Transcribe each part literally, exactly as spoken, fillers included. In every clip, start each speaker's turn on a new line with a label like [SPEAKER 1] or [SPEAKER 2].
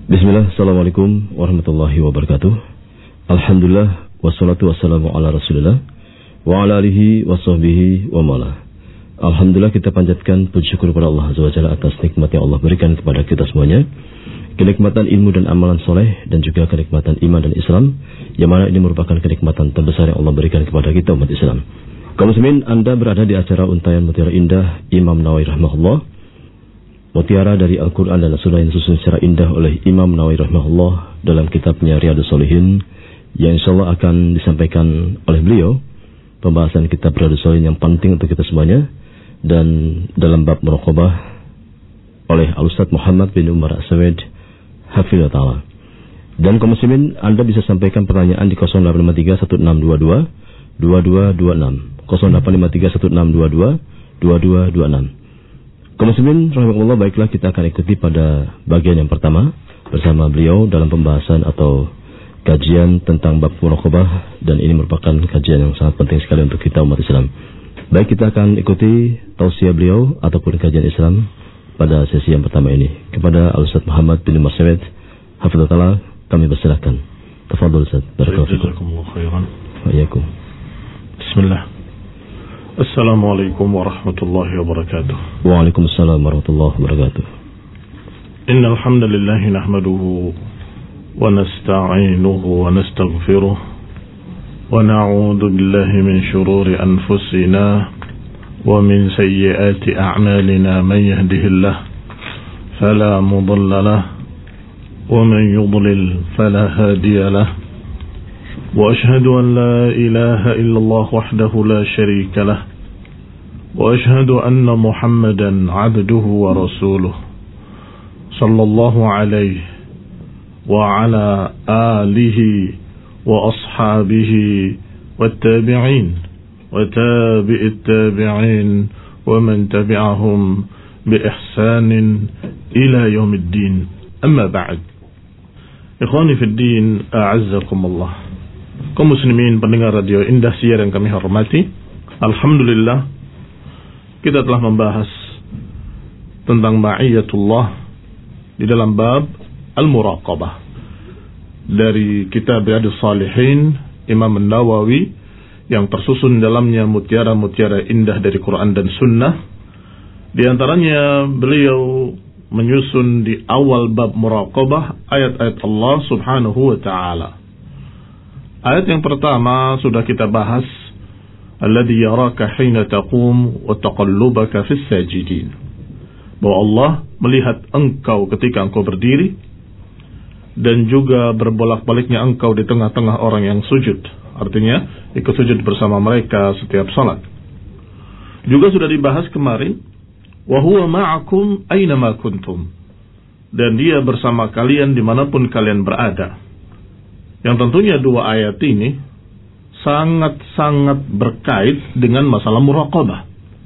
[SPEAKER 1] Bismillah, assalamualaikum warahmatullahi wabarakatuh. Alhamdulillah, wassalatu wassalamu ala rasulillah wa ala alihi wa sahbihi wa mala. Alhamdulillah, kita panjatkan puji syukur kepada Allah Azza wa Jalla atas nikmat yang Allah berikan kepada kita semuanya, kenikmatan ilmu dan amalan soleh, dan juga kenikmatan iman dan Islam, yang mana ini merupakan kenikmatan terbesar yang Allah berikan kepada kita umat Islam. Kaum muslimin, Anda berada di acara Untayan Mutiara Indah Imam Nawawi rahimahullah, mutiara dari Al-Quran dan As-Sunnah yang disusun secara indah oleh Imam Nawawi rahimahullah dalam kitabnya Riyadhus Shalihin, yang insyaallah akan disampaikan oleh beliau. Pembahasan kitab Riyadhus Shalihin yang penting untuk kita semuanya, dan dalam bab muraqabah oleh Al-Ustaz Muhammad bin Umar As-Sawid hafizahullah ta'ala. Dan kaum muslimin, Anda bisa sampaikan pertanyaan di nol delapan lima tiga satu enam dua dua dua dua dua enam nol delapan lima tiga satu enam dua dua dua dua dua enam. Kaum muslimin rahimahullah, baiklah, kita akan ikuti pada bagian yang pertama bersama beliau dalam pembahasan atau kajian tentang bab muraqabah, dan ini merupakan kajian yang sangat penting sekali untuk kita umat Islam. Baik, kita akan ikuti tausiah beliau ataupun kajian Islam pada sesi yang pertama ini. Kepada Al-Ustaz Muhammad bin Umar As-Sawid hafizahullah ta'ala, kami persilakan. Tafadhol Ustaz. Barakallahu fikum.
[SPEAKER 2] Jazakumullahu khairan.
[SPEAKER 1] Wa iyyakum.
[SPEAKER 2] Bismillah. Assalamualaikum warahmatullahi wabarakatuh.
[SPEAKER 1] Waalaikumsalam warahmatullahi wabarakatuh.
[SPEAKER 2] Innal hamdalillah nahmaduhu wa nasta'inuhu wa nastaghfiruh wa na'udzu billahi min shururi anfusina wa min sayyiati a'malina. Man yahdihillah fala mudilla lahu wa man yudlil fala hadiya lahu. وأشهد أن لا إله إلا الله وحده لا شريك له وأشهد أن محمدا عبده ورسوله صلى الله عليه وعلى آله وأصحابه والتابعين وتابع التابعين ومن تبعهم بإحسان إلى يوم الدين. أما بعد، إخواني في الدين، أعزكم الله. Kaum muslimin pendengar radio Indah Siar yang kami hormati, alhamdulillah kita telah membahas tentang ma'iyatullah di dalam bab al-muraqabah dari kitab Riyadhus Shalihin Imam Nawawi, yang tersusun dalamnya mutiara-mutiara indah dari Quran dan Sunnah. Di antaranya beliau menyusun di awal bab muraqabah ayat-ayat Allah Subhanahu wa ta'ala. Ayat yang pertama sudah kita bahas, alladzi yaraka hina taqum wa taqallubaka fis sajidin, bahwa Allah melihat engkau ketika engkau berdiri dan juga berbolak-baliknya engkau di tengah-tengah orang yang sujud. Artinya ikut sujud bersama mereka setiap salat. Juga sudah dibahas kemarin, wa huwa ma'akum aina ma kuntum, dan dia bersama kalian dimanapun kalian berada. Yang tentunya dua ayat ini sangat-sangat berkait dengan masalah muraqabah.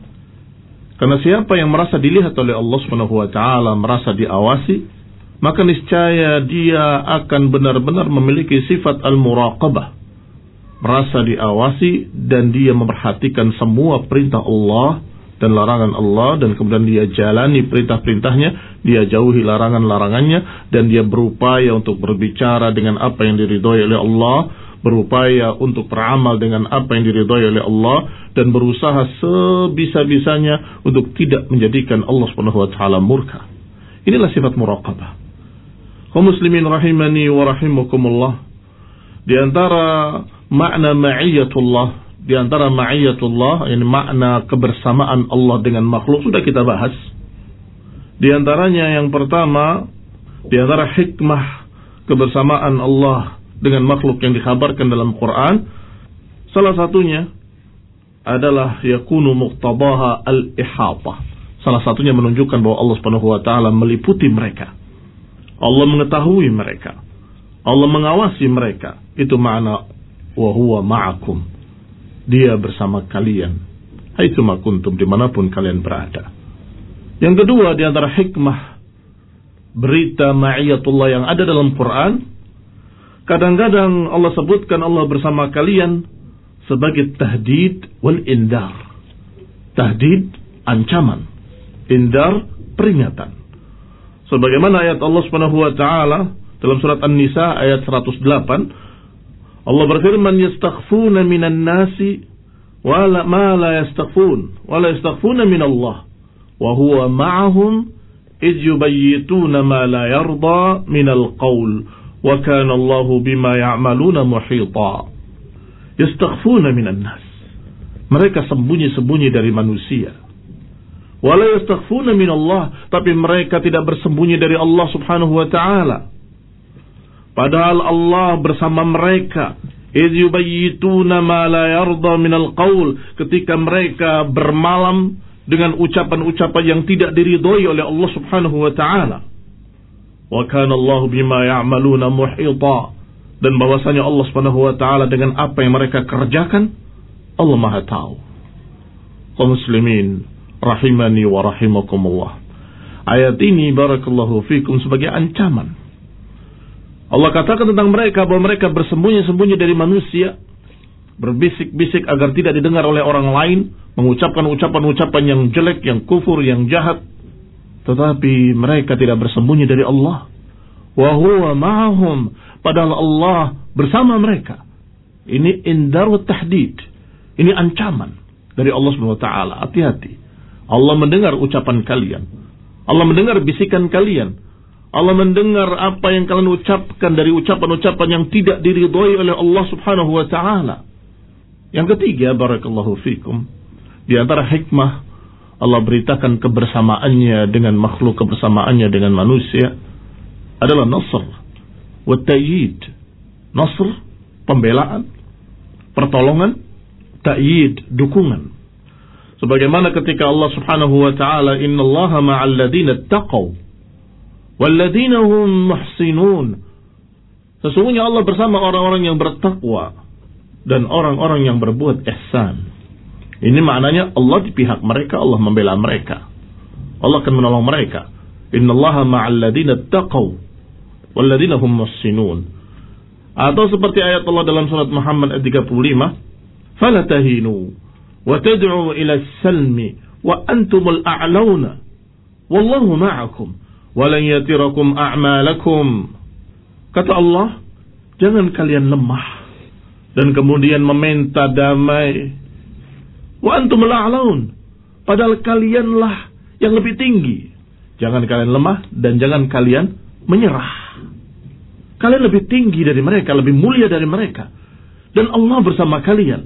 [SPEAKER 2] Karena siapa yang merasa dilihat oleh Allah Subhanahu wa taala, merasa diawasi, maka niscaya dia akan benar-benar memiliki sifat al-muraqabah. Merasa diawasi dan dia memperhatikan semua perintah Allah dan larangan Allah, dan kemudian dia jalani perintah-perintahnya, dia jauhi larangan-larangannya, dan dia berupaya untuk berbicara dengan apa yang diridhoi oleh Allah, berupaya untuk beramal dengan apa yang diridhoi oleh Allah, dan berusaha sebisa-bisanya untuk tidak menjadikan Allah Subhanahu wa taala murka. Inilah sifat muraqabah. Kaum muslimin rahimani wa rahimakumullah, di antara makna ma'iyatullah, di antara ma'iyatullah, ini makna kebersamaan Allah dengan makhluk, sudah kita bahas. Di antaranya yang pertama, di antara hikmah kebersamaan Allah dengan makhluk yang dikhabarkan dalam Quran, salah satunya adalah yakunu muqtadaha al-ihata. Salah satunya menunjukkan bahwa Allah Subhanahu wa taala meliputi mereka. Allah mengetahui mereka. Allah mengawasi mereka. Itu makna wa huwa ma'akum. Dia bersama kalian, haitsuma kuntum, dimanapun kalian berada. Yang kedua, di antara hikmah berita ma'iyatullah yang ada dalam Quran, kadang-kadang Allah sebutkan Allah bersama kalian sebagai tahdid wal indar. Tahdid, ancaman. Indar, peringatan. Sebagaimana ayat Allah Subhanahu wa taala dalam surat An-Nisa ayat seratus delapan, Allah berfirman, yastakhfuna minan nasi wa la ma la yastakhfun wa la yastakhfuna min Allah wa huwa ma'ahum id yubayyituna ma la yarda min al-qawl wa kana Allahu bima ya'maluna muhita. Yastakhfuna minan nas. Mereka sembunyi-sembunyi dari manusia. Wa la yastakhfuna min Allah, tapi mereka tidak bersembunyi dari Allah Subhanahu wa taala. Padahal Allah bersama mereka. Idh yubayyituna ma la yarda minal qaul, ketika mereka bermalam dengan ucapan-ucapan yang tidak diridhoi oleh Allah Subhanahu wa taala. Wa kana Allah bima ya'maluna muhita, dan bahwasanya Allah Subhanahu wa taala dengan apa yang mereka kerjakan, Allah Maha tahu. Kaum muslimin rahimani wa rahimakumullah. Ayat ini barakallahu fikum sebagai ancaman. Allah katakan tentang mereka bahwa mereka bersembunyi-sembunyi dari manusia, berbisik-bisik agar tidak didengar oleh orang lain, mengucapkan ucapan-ucapan yang jelek, yang kufur, yang jahat. Tetapi mereka tidak bersembunyi dari Allah. Wa huwa ma'ahum, padahal Allah bersama mereka. Ini indarut tahdid. Ini ancaman dari Allah Subhanahu wa taala. Hati-hati. Allah mendengar ucapan kalian. Allah mendengar bisikan kalian. Allah mendengar apa yang kalian ucapkan dari ucapan-ucapan yang tidak diridhoi oleh Allah Subhanahu wa taala. Yang ketiga, barakallahu fikum, di antara hikmah Allah beritakan kebersamaannya dengan makhluk, kebersamaannya dengan manusia adalah nasr wa ta'yid. Nasr, pembelaan, pertolongan, ta'yid, dukungan. Sebagaimana ketika Allah Subhanahu wa taala, innallaha ma'al ladzina taqaw walladzina hum muhsinun. Sesungguhnya Allah bersama orang-orang yang bertakwa dan orang-orang yang berbuat ihsan. Ini maknanya Allah di pihak mereka, Allah membela mereka. Allah akan menolong mereka. Innallaha ma'al ladzina taqaw walladzina hum muhsinun. Atau seperti ayat Allah dalam surat Muhammad ayat tiga puluh lima, fala tahinu wa tad'u ila as-salmi wa antumul a'launa wallahu ma'akum walan yatirakum a'malakum. Kata Allah, jangan kalian lemah dan kemudian meminta damai. Wa antumul a'laun, padahal kalianlah yang lebih tinggi. Jangan kalian lemah dan jangan kalian menyerah. Kalian lebih tinggi dari mereka, lebih mulia dari mereka, dan Allah bersama kalian.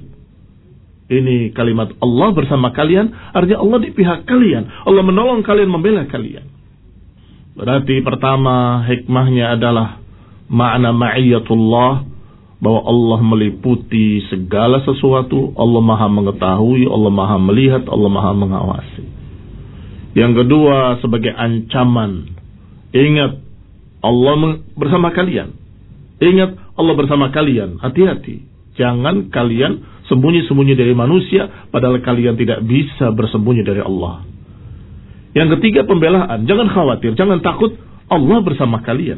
[SPEAKER 2] Ini kalimat Allah bersama kalian, artinya Allah di pihak kalian. Allah menolong kalian, membela kalian. Berarti pertama hikmahnya adalah makna ma'iyatullah, bahwa Allah meliputi segala sesuatu. Allah maha mengetahui, Allah maha melihat, Allah maha mengawasi. Yang kedua sebagai ancaman, ingat Allah bersama kalian. Ingat Allah bersama kalian. Hati-hati, jangan kalian sembunyi-sembunyi dari manusia, padahal kalian tidak bisa bersembunyi dari Allah. Yang ketiga pembelaan, jangan khawatir, jangan takut, Allah bersama kalian.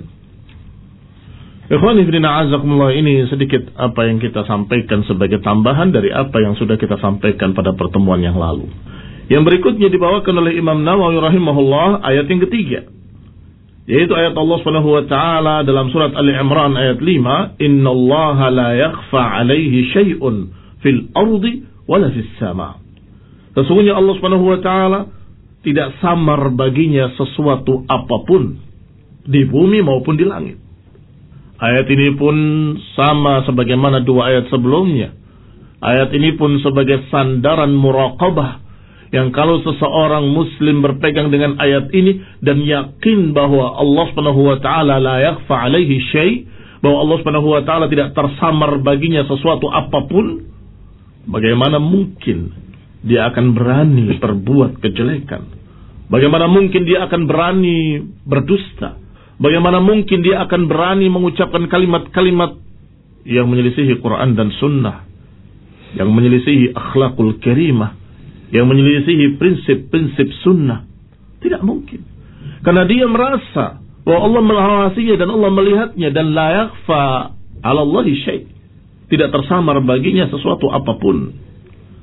[SPEAKER 2] Ikhwani fillah a'azakumullah, ini sedikit apa yang kita sampaikan sebagai tambahan dari apa yang sudah kita sampaikan pada pertemuan yang lalu. Yang berikutnya dibawakan oleh Imam Nawawi rahimahullah, ayat yang ketiga, yaitu ayat Allah Subhanahu wa taala dalam surat Ali Imran ayat lima, innallaha la yakhfa 'alaihi syai'un fil ardi wala fis sama. Sesungguhnya Allah Subhanahu wa taala tidak samar baginya sesuatu apapun di bumi maupun di langit. Ayat ini pun sama sebagaimana dua ayat sebelumnya. Ayat ini pun sebagai sandaran muraqabah, yang kalau seseorang muslim berpegang dengan ayat ini dan yakin bahwa Allah Subhanahu wa taala la yakhfa 'alaihi syai', bahwa Allah Subhanahu wa taala tidak tersamar baginya sesuatu apapun, bagaimana mungkin dia akan berani berbuat kejelekan? Bagaimana mungkin dia akan berani berdusta? Bagaimana mungkin dia akan berani mengucapkan kalimat-kalimat yang menyelisihi Quran dan Sunnah, yang menyelisihi akhlakul karimah, yang menyelisihi prinsip-prinsip Sunnah? Tidak mungkin. Karena dia merasa bahwa Allah mengawasinya dan Allah melihatnya, dan la yakhfa 'ala Allahi syai', tidak tersamar baginya sesuatu apapun.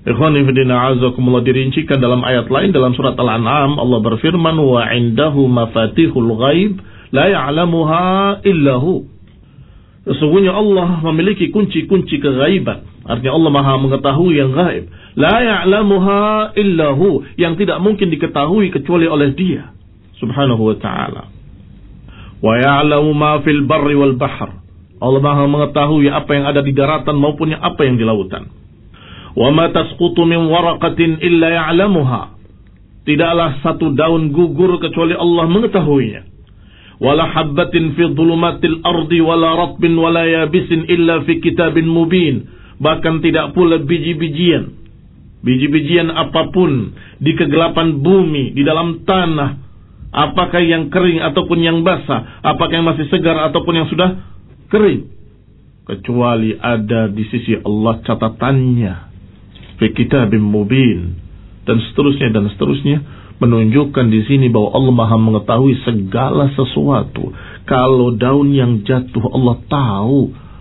[SPEAKER 2] Ikhwani fillah azakumullah, dirincikan dalam ayat lain dalam surat Al-An'am. Allah berfirman, wa indahu mafatihul ghaib la ya'lamuha illahu. Sesungguhnya Allah memiliki kunci-kunci keghaiban. Artinya Allah Maha mengetahui yang gaib. La ya'lamuha illahu, yang tidak mungkin diketahui kecuali oleh Dia Subhanahu wa ta'ala. Wa ya'lamu ma fil barri wal bahr. Allah Maha mengetahui apa yang ada di daratan maupun apa yang di lautan. Wa ma tasqutu min waraqatin illa ya'lamuha. Tidaklah satu daun gugur kecuali Allah mengetahuinya. Wala habbatin fi dhulumatil ardi wala ratbin wala yabisin illa fi kitabin mubin. Bahkan tidak pula biji-bijian, biji-bijian apapun di kegelapan bumi, di dalam tanah, apakah yang kering ataupun yang basah, apakah yang masih segar ataupun yang sudah kering, kecuali ada di sisi Allah catatannya. Fi kitabim mubin, dan seterusnya dan seterusnya, menunjukkan di sini bahwa Allah Maha mengetahui segala sesuatu. Kalau daun yang jatuh Allah tahu,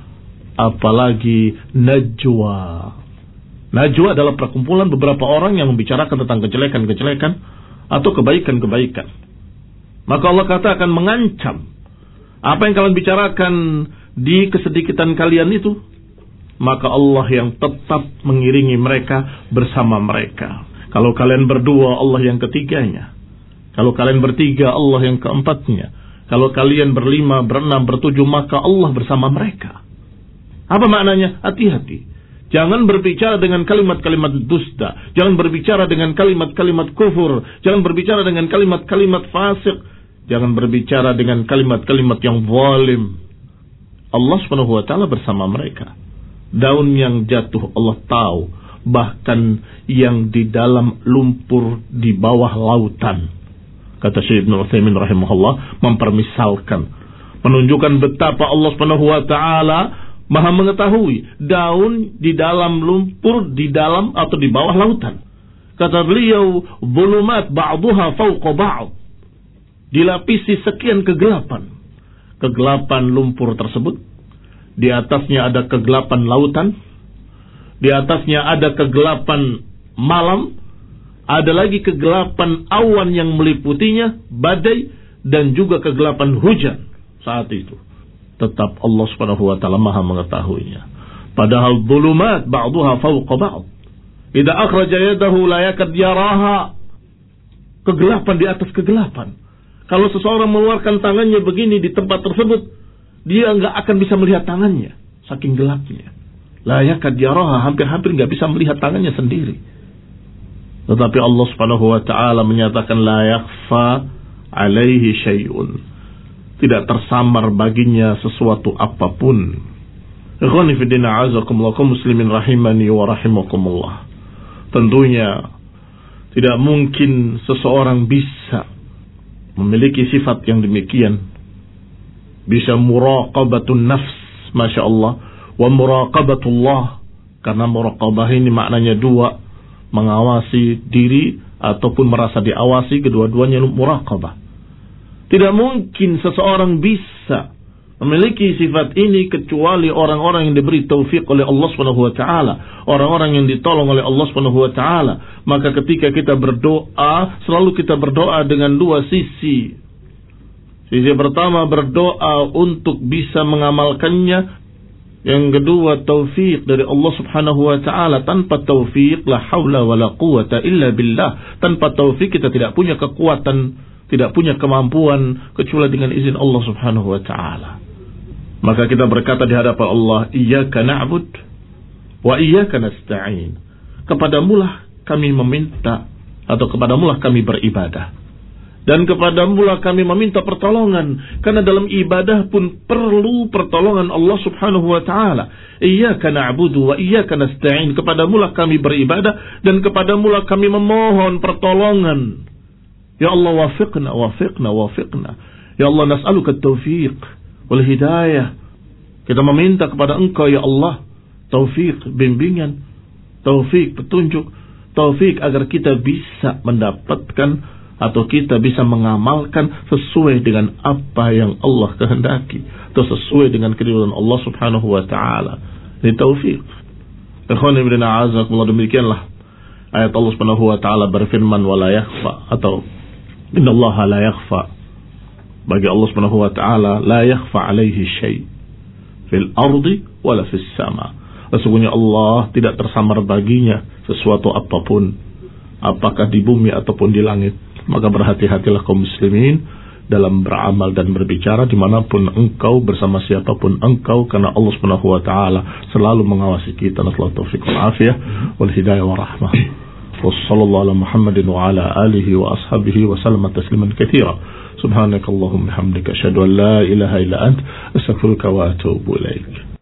[SPEAKER 2] apalagi najwa. Najwa adalah perkumpulan beberapa orang yang membicarakan tentang kejelekan-kejelekan atau kebaikan-kebaikan. Maka Allah katakan mengancam, apa yang kalian bicarakan di kesedikitan kalian itu, maka Allah yang tetap mengiringi mereka bersama mereka. Kalau kalian berdua, Allah yang ketiganya. Kalau kalian bertiga, Allah yang keempatnya. Kalau kalian berlima, berenam, bertujuh, maka Allah bersama mereka. Apa maknanya? Hati-hati. Jangan berbicara dengan kalimat-kalimat dusta. Jangan berbicara dengan kalimat-kalimat kufur. Jangan berbicara dengan kalimat-kalimat fasik. Jangan berbicara dengan kalimat-kalimat yang zalim. Allah subhanahu wa ta'ala bersama mereka. Daun yang jatuh Allah tahu. Bahkan yang di dalam lumpur di bawah lautan. Kata Syekh Ibnu Utsaimin rahimahullah, mempermisalkan, menunjukkan betapa Allah subhanahu wa ta'ala Maha mengetahui daun di dalam lumpur, di dalam atau di bawah lautan. Kata beliau, zulumat ba'duha fawqa ba'd. Dilapisi sekian kegelapan. Kegelapan lumpur tersebut, di atasnya ada kegelapan lautan, di atasnya ada kegelapan malam, ada lagi kegelapan awan yang meliputinya, badai, dan juga kegelapan hujan saat itu. Tetap Allah subhanahu wa ta'ala Maha mengetahuinya. Padahal zulumat ba'duha fawqa ba'd. Idza akhraja yadahu la yakad yaraha. Kegelapan di atas kegelapan. Kalau seseorang mengeluarkan tangannya begini di tempat tersebut, dia enggak akan bisa melihat tangannya, saking gelapnya. La yakad yaraha, hampir-hampir enggak bisa melihat tangannya sendiri. Tetapi Allah subhanahu wa ta'ala menyatakan la yakhfa alaihi syai'un. Tidak tersamar baginya sesuatu apapun. Ikhwani fiddina azakumullah, kaum muslimin rahimani wa rahimakumullah. Tentunya tidak mungkin seseorang bisa memiliki sifat yang demikian. Bisa muraqabatun nafs, masya Allah, wa muraqabatullah. Karena muraqabah ini maknanya dua, mengawasi diri ataupun merasa diawasi, kedua-duanya muraqabah. Tidak mungkin seseorang bisa memiliki sifat ini kecuali orang-orang yang diberi taufik oleh Allah Subhanahu wa taala, orang-orang yang ditolong oleh Allah Subhanahu wa taala. Maka ketika kita berdoa, selalu kita berdoa dengan dua sisi. Sisi pertama berdoa untuk bisa mengamalkannya. Yang kedua taufik dari Allah Subhanahu wa taala. Tanpa taufik la haula wala quwata illa billah. Tanpa taufik kita tidak punya kekuatan, tidak punya kemampuan kecuali dengan izin Allah Subhanahu wa ta'ala. Maka kita berkata di hadapan Allah, iyyaka na'bud wa iyyaka nasta'in. Kepadamulah kami meminta, atau kepadamulah kami beribadah, dan kepadamulah kami meminta pertolongan. Karena dalam ibadah pun perlu pertolongan Allah Subhanahu wa ta'ala. Iyyaka na'budu wa iyyaka nasta'in. Kepadamulah kami beribadah, dan kepadamulah kami memohon pertolongan. Ya Allah, wafiqna, wafiqna, wafiqna. Ya Allah, nas'aluka taufiq wal hidayah. Kita meminta kepada Engkau, ya Allah, taufik, bimbingan, taufik, petunjuk, taufik agar kita bisa mendapatkan atau kita bisa mengamalkan sesuai dengan apa yang Allah kehendaki, atau sesuai dengan keridhaan Allah Subhanahu wa ta'ala. Ini taufik. Ikhwan ibn a'azakumullah, demikianlah ayat Allah Subhanahu wa taala berfirman wala yakhfa atau innallaha la yakhfa. Bagi Allah Subhanahu wa taala la yakhfa alaihi syai' fil ardi wala fis sama. Sesungguhnya Allah tidak tersamar baginya sesuatu apapun, apakah di bumi ataupun di langit. Maka berhati-hatilah kaum muslimin dalam beramal dan berbicara dimanapun engkau, bersama siapapun engkau, karena Allah Subhanahu wa taala selalu mengawasi kita. Nasallahu taufiq wal afiyah wal hidayah wa rahmah. Wassallallahu ala Muhammadin wa ala alihi wa ashabihi wa sallama tasliman katsira. Subhanakallahumma hamdika asyhadu an la ilaha illa ant astaghfiruka wa atubu ilaik.